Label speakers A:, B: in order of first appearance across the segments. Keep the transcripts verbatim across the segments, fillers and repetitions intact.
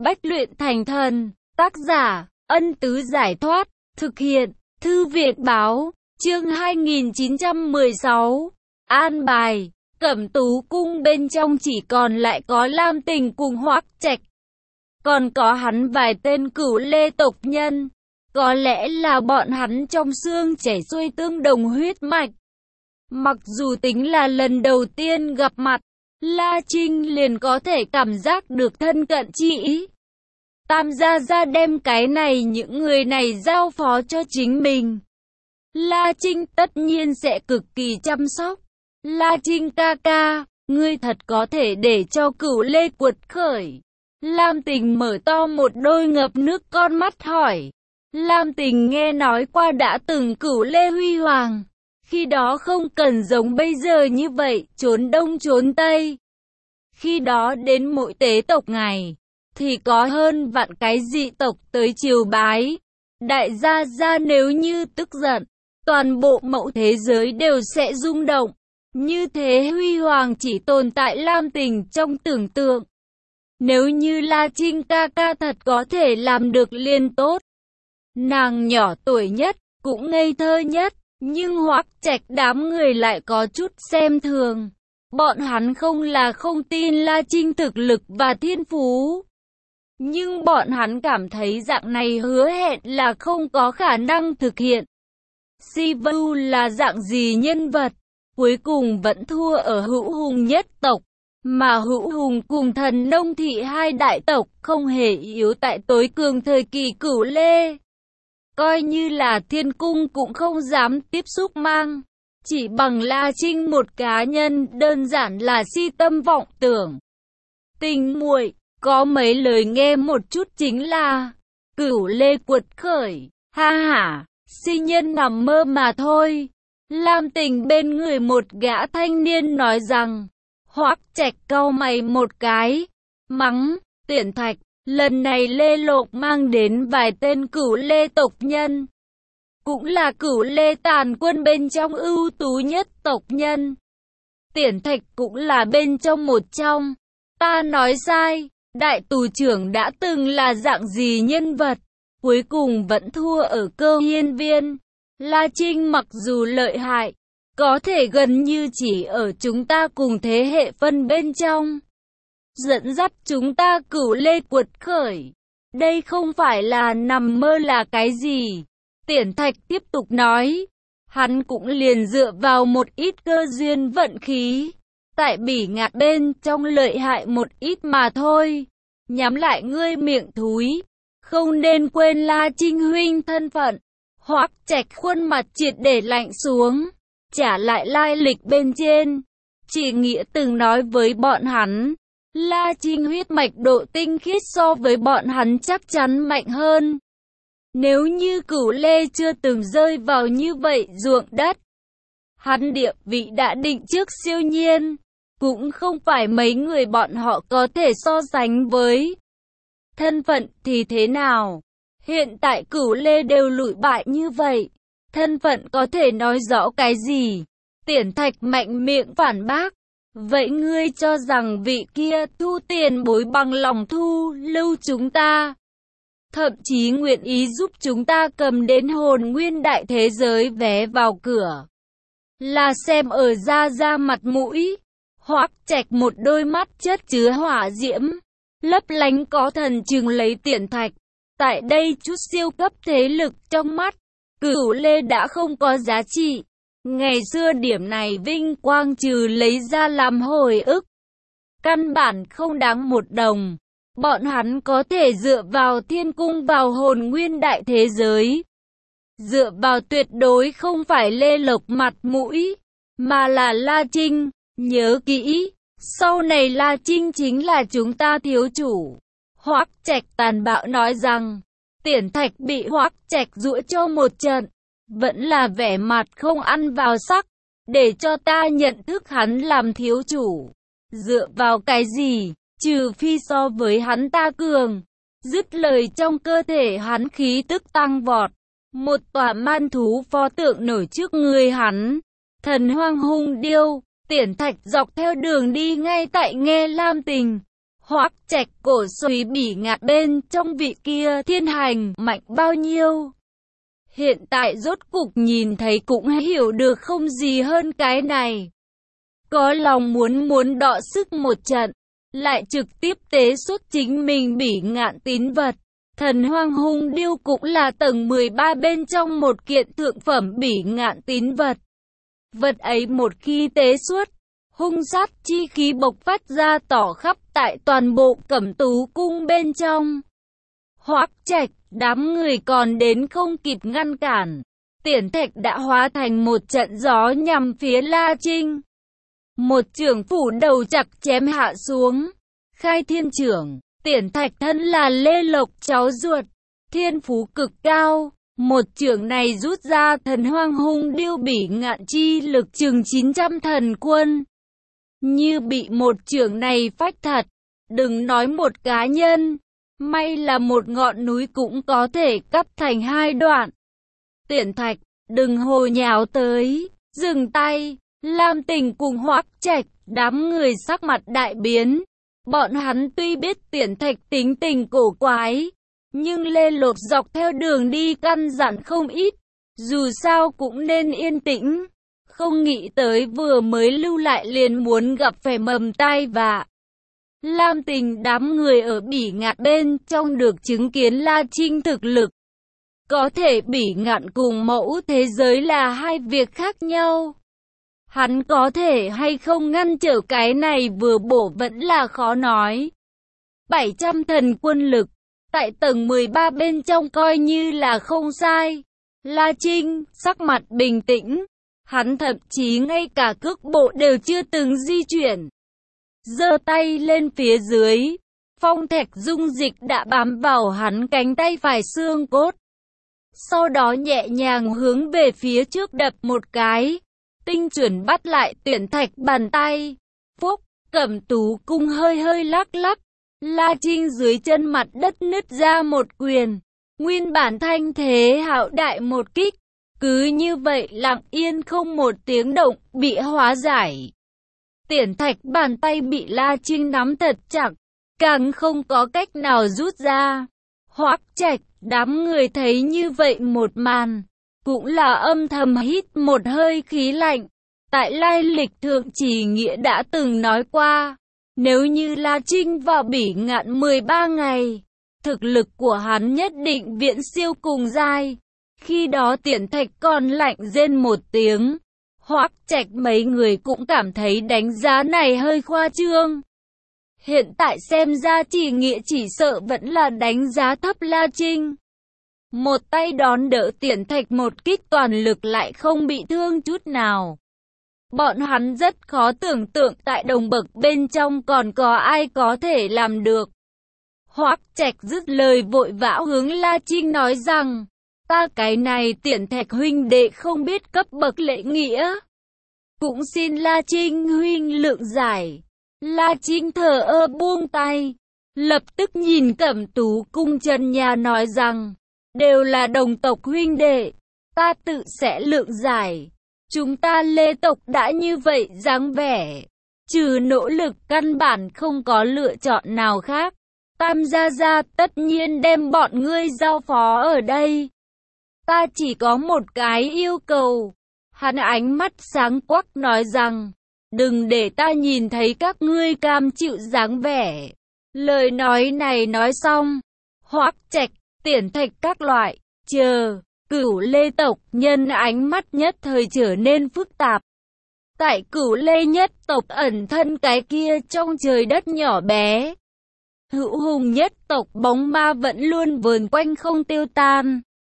A: Bách luyện thành thần. Tác giả, Ân Tứ Giải Thoát. Thực hiện, Thư viện Báo. Chương hai nghìn chín trăm mười sáu. An bài. Cẩm Tú cung bên trong chỉ còn lại có Lam Tình cùng Hoắc Trạch. Còn có hắn vài tên Cửu Lê tộc nhân. Có lẽ là bọn hắn trong xương chảy xuôi tương đồng huyết mạch. Mặc dù tính là lần đầu tiên gặp mặt, La Trinh liền có thể cảm giác được thân cận chi ý. Tam gia gia đem cái này những người này giao phó cho chính mình. La Trinh tất nhiên sẽ cực kỳ chăm sóc. La Trinh ca ca, ngươi thật có thể để cho Cửu Lê quật khởi. Lam Tình mở to một đôi ngập nước con mắt hỏi. Lam Tình nghe nói qua đã từng Cửu Lê huy hoàng. Khi đó không cần giống bây giờ như vậy, trốn đông trốn tây. Khi đó đến mỗi tế tộc ngày, thì có hơn vạn cái dị tộc tới triều bái. Đại gia gia nếu như tức giận, toàn bộ mẫu thế giới đều sẽ rung động. Như thế huy hoàng chỉ tồn tại Lam Tình trong tưởng tượng. Nếu như La Trinh ca ca thật có thể làm được liền tốt. Nàng nhỏ tuổi nhất, cũng ngây thơ nhất, nhưng Hoắc Trạch đám người lại có chút xem thường. Bọn hắn không là không tin La Trinh thực lực và thiên phú. Nhưng bọn hắn cảm thấy dạng này hứa hẹn là không có khả năng thực hiện. Si Vu là dạng gì nhân vật, cuối cùng vẫn thua ở Hữu Hùng nhất tộc. Mà Hữu Hùng cùng Thần Nông Thị hai đại tộc không hề yếu tại tối cường thời kỳ Cửu Lê. Coi như là thiên cung cũng không dám tiếp xúc mang. Chỉ bằng La Trinh một cá nhân đơn giản là si tâm vọng tưởng. Tình muội, có mấy lời nghe một chút chính là Cửu Lê quật khởi, ha ha, si nhân nằm mơ mà thôi. Lam Tình bên người một gã thanh niên nói rằng. Hoắc Trạch cau mày một cái, mắng, Tiễn Thạch, lần này Lê Lộc mang đến vài tên Cửu Lê tộc nhân. Cũng là Cửu Lê tàn quân bên trong ưu tú nhất tộc nhân. Tiễn Thạch cũng là bên trong một trong. Ta nói sai, đại tù trưởng đã từng là dạng gì nhân vật, cuối cùng vẫn thua ở Cơ Hiên Viên. La Trinh mặc dù lợi hại, có thể gần như chỉ ở chúng ta cùng thế hệ phân bên trong. Dẫn dắt chúng ta Cửu Lê quật khởi. Đây không phải là nằm mơ là cái gì. Tiễn Thạch tiếp tục nói. Hắn cũng liền dựa vào một ít cơ duyên vận khí. Tại Bỉ Ngạn bên trong lợi hại một ít mà thôi. Nhắm lại ngươi miệng thúi. Không nên quên La Trinh huynh thân phận. Hoắc Trạch khuôn mặt triệt để lạnh xuống. Trả lại lai lịch bên trên. Chỉ Nghĩa từng nói với bọn hắn. La Trinh huyết mạch độ tinh khiết so với bọn hắn chắc chắn mạnh hơn. Nếu như Cửu Lê chưa từng rơi vào như vậy ruộng đất, hắn địa vị đã định trước siêu nhiên, cũng không phải mấy người bọn họ có thể so sánh với. Thân phận thì thế nào? Hiện tại Cửu Lê đều lụi bại như vậy, thân phận có thể nói rõ cái gì? Tiễn Thạch mạnh miệng phản bác. Vậy ngươi cho rằng vị kia thu tiền bối bằng lòng thu lưu chúng ta, thậm chí nguyện ý giúp chúng ta cầm đến hồn nguyên đại thế giới vé vào cửa, là xem ở ra ra mặt mũi? Hoắc Trạch một đôi mắt chất chứa hỏa diễm, lấp lánh có thần chừng lấy Tiễn Thạch. Tại đây chút siêu cấp thế lực trong mắt, Cửu Lê đã không có giá trị. Ngày xưa điểm này vinh quang trừ lấy ra làm hồi ức, căn bản không đáng một đồng. Bọn hắn có thể dựa vào thiên cung vào hồn nguyên đại thế giới. Dựa vào tuyệt đối không phải Lê Lộc mặt mũi, mà là La Trinh. Nhớ kỹ, sau này La Trinh chính là chúng ta thiếu chủ. Hoắc Trạch tàn bạo nói rằng. Tiễn Thạch bị Hoắc Trạch giũa cho một trận, vẫn là vẻ mặt không ăn vào sắc. Để cho ta nhận thức hắn làm thiếu chủ. Dựa vào cái gì? Trừ phi so với hắn ta cường. Dứt lời trong cơ thể hắn khí tức tăng vọt. Một tòa man thú pho tượng nổi trước người hắn. Thần Hoang Hung Điêu. Tiễn Thạch dọc theo đường đi ngay tại nghe Lam Tình, Hoắc Trạch cổ suý bỉ ngạn bên trong vị kia thiên hành mạnh bao nhiêu. Hiện tại rốt cục nhìn thấy cũng hiểu được không gì hơn cái này. Có lòng muốn muốn đọ sức một trận, lại trực tiếp tế xuất chính mình bỉ ngạn tín vật. Thần Hoang Hung Điêu cũng là tầng mười ba bên trong một kiện thượng phẩm bỉ ngạn tín vật. Vật ấy một khi tế xuất, hung sát chi khí bộc phát ra tỏ khắp tại toàn bộ Cẩm Tú cung bên trong. Hoắc Trạch, đám người còn đến không kịp ngăn cản, Tiễn Thạch đã hóa thành một trận gió nhằm phía La Trinh. Một chưởng phủ đầu chặt chém hạ xuống. Khai Thiên Chưởng, Tiễn Thạch thân là Lê Lộc cháu ruột, thiên phú cực cao. Một chưởng này rút ra Thần Hoang Hung Điêu bỉ ngạn chi lực chừng chín trăm thần quân. Như bị một chưởng này phách thật, đừng nói một cá nhân, may là một ngọn núi cũng có thể cắt thành hai đoạn. Tiễn Thạch, đừng hồ nháo tới, dừng tay. Lam Tình cùng Hoắc Trạch, đám người sắc mặt đại biến. Bọn hắn tuy biết Tiễn Thạch tính tình cổ quái, nhưng Lê Lột dọc theo đường đi căn dặn không ít, dù sao cũng nên yên tĩnh. Không nghĩ tới vừa mới lưu lại liền muốn gặp phải mầm tai vạ. Lam Tình đám người ở bỉ ngạn bên trong được chứng kiến La Trinh thực lực. Có thể bỉ ngạn cùng mẫu thế giới là hai việc khác nhau. Hắn có thể hay không ngăn trở cái này vừa bổ vẫn là khó nói. bảy trăm thần quân lực, tại tầng mười ba bên trong coi như là không sai. La Trinh, sắc mặt bình tĩnh, hắn thậm chí ngay cả cước bộ đều chưa từng di chuyển. Giơ tay lên phía dưới, phong thạch dung dịch đã bám vào hắn cánh tay phải xương cốt. Sau đó nhẹ nhàng hướng về phía trước đập một cái, tinh chuẩn bắt lại Tiễn Thạch bàn tay. Phúc, Cẩm Tú cung hơi hơi lắc lắc, La Trinh dưới chân mặt đất nứt ra một quyền. Nguyên bản thanh thế hạo đại một kích, cứ như vậy lặng yên không một tiếng động bị hóa giải. Tiễn Thạch bàn tay bị La Trinh nắm thật chặt, càng không có cách nào rút ra. Hoắc Trạch, đám người thấy như vậy một màn, cũng là âm thầm hít một hơi khí lạnh. Tại lai lịch Thượng Chỉ Nghĩa đã từng nói qua, nếu như La Trinh vào bỉ ngạn mười ba ngày, thực lực của hắn nhất định viễn siêu cùng giai. Khi đó Tiễn Thạch còn lạnh rên một tiếng. Hoắc Trạch mấy người cũng cảm thấy đánh giá này hơi khoa trương. Hiện tại xem ra Chỉ Nghĩa chỉ sợ vẫn là đánh giá thấp La Trinh. Một tay đón đỡ Tiễn Thạch một kích toàn lực lại không bị thương chút nào. Bọn hắn rất khó tưởng tượng tại đồng bậc bên trong còn có ai có thể làm được. Hoắc Trạch dứt lời vội vã hướng La Trinh nói rằng, ta cái này Tiễn Thạch huynh đệ không biết cấp bậc lễ nghĩa, cũng xin La Trinh huynh lượng giải. La Trinh thờ ơ buông tay, lập tức nhìn Cẩm Tú cung chân nhà nói rằng, đều là đồng tộc huynh đệ, ta tự sẽ lượng giải. Chúng ta Lê tộc đã như vậy dáng vẻ, trừ nỗ lực căn bản không có lựa chọn nào khác. Tam gia gia tất nhiên đem bọn ngươi giao phó ở đây. Ta chỉ có một cái yêu cầu. Hắn ánh mắt sáng quắc nói rằng, đừng để ta nhìn thấy các ngươi cam chịu dáng vẻ. Lời nói này nói xong, Hoắc Trạch, Tiễn Thạch các loại, chờ, Cửu Lê tộc nhân ánh mắt nhất thời trở nên phức tạp. Tại Cửu Lê nhất tộc ẩn thân cái kia trong trời đất nhỏ bé, hữu hùng nhất tộc bóng ma vẫn luôn vờn quanh không tiêu tan.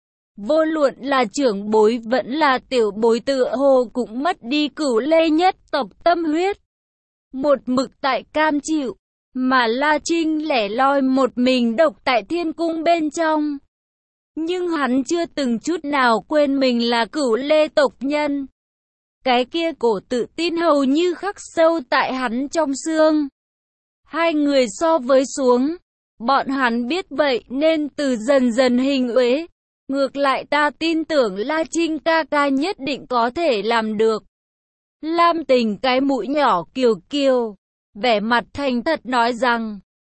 A: Vô luận là trưởng bối vẫn là tiểu bối tựa hồ cũng mất đi Cửu Lê nhất tộc tâm huyết. Một mực tại cam chịu, mà La Trinh lẻ loi một mình độc tại thiên cung bên trong. Nhưng hắn chưa từng chút nào quên mình là Cửu Lê tộc nhân. Cái kia cổ tự tin hầu như khắc sâu tại hắn trong xương. Hai người so với xuống, bọn hắn biết vậy nên từ dần dần hình uế. Ngược lại ta tin tưởng La Trinh ca ca nhất định có thể làm được. Lam Tình cái mũi nhỏ kiều kiều, vẻ mặt thành thật nói rằng,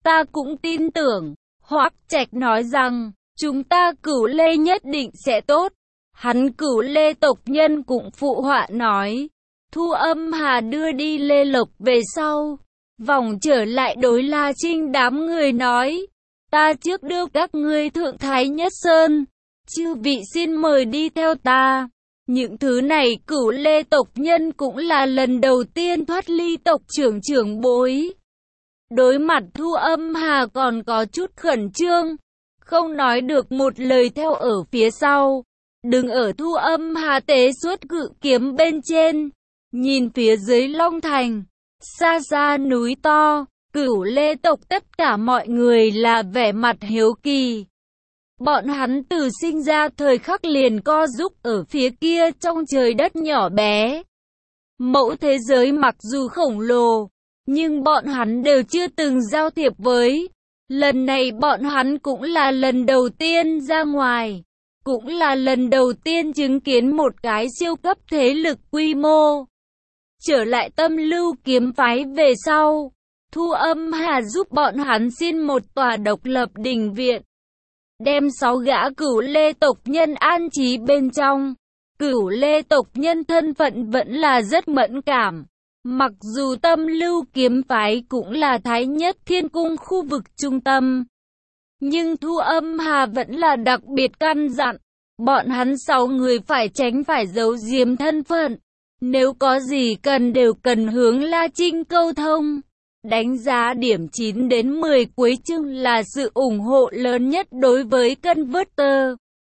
A: Ta cũng tin tưởng. Hoắc Trạch nói rằng, chúng ta Cửu Lê nhất định sẽ tốt. Hắn Cửu Lê tộc nhân cũng phụ họa nói. Thu Âm Hà đưa đi Lê Lộc về sau, vòng trở lại đối La Trinh đám người nói. Ta trước đưa các ngươi thượng Thái Nhất Sơn, chư vị xin mời đi theo ta. Những thứ này Cửu Lê tộc nhân cũng là lần đầu tiên thoát ly tộc trưởng trưởng bối. Đối mặt Thu Âm Hà còn có chút khẩn trương, không nói được một lời theo ở phía sau. Đứng ở Thu Âm Hà tế suốt cự kiếm bên trên, nhìn phía dưới Long Thành, xa xa núi to, Cửu Lê tộc tất cả mọi người là vẻ mặt hiếu kỳ. Bọn hắn từ sinh ra thời khắc liền co giúp ở phía kia trong trời đất nhỏ bé. Mẫu thế giới mặc dù khổng lồ, nhưng bọn hắn đều chưa từng giao thiệp với. Lần này bọn hắn cũng là lần đầu tiên ra ngoài, cũng là lần đầu tiên chứng kiến một cái siêu cấp thế lực quy mô. Trở lại Tâm Lưu kiếm phái về sau, Thu Âm Hà giúp bọn hắn xin một tòa độc lập đình viện, đem sáu gã Cửu Lê tộc nhân an trí bên trong. Cửu Lê tộc nhân thân phận vẫn là rất mẫn cảm. Mặc dù Tâm Lưu kiếm phái cũng là Thái Nhất Thiên Cung khu vực trung tâm, nhưng Thu Âm Hà vẫn là đặc biệt căn dặn, bọn hắn sáu người phải tránh phải giấu giếm thân phận. Nếu có gì cần đều cần hướng La Trinh câu thông. Đánh giá điểm chín đến mười cuối chương là sự ủng hộ lớn nhất đối với Converter.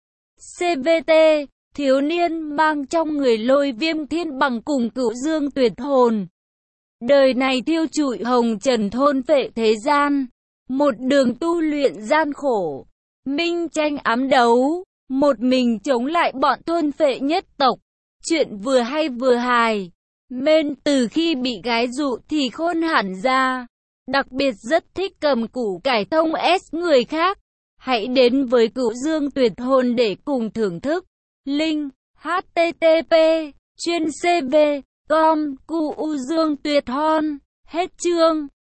A: xê vê tê, thiếu niên mang trong người Lôi Viêm Thiên Bằng cùng Cửu Dương Tuyệt Hồn. Đời này thiêu trụi hồng trần thôn phệ thế gian. Một đường tu luyện gian khổ, minh tranh ám đấu, một mình chống lại bọn thôn phệ nhất tộc. Chuyện vừa hay vừa hài. Mên từ khi bị gái dụ thì khôn hẳn ra. Đặc biệt rất thích cầm củ cải thông S người khác. Hãy đến với Cửu Dương Tuyệt Hồn để cùng thưởng thức. Link h t t p chuyên c v com cu u dương tuyệt hon. Hết chương.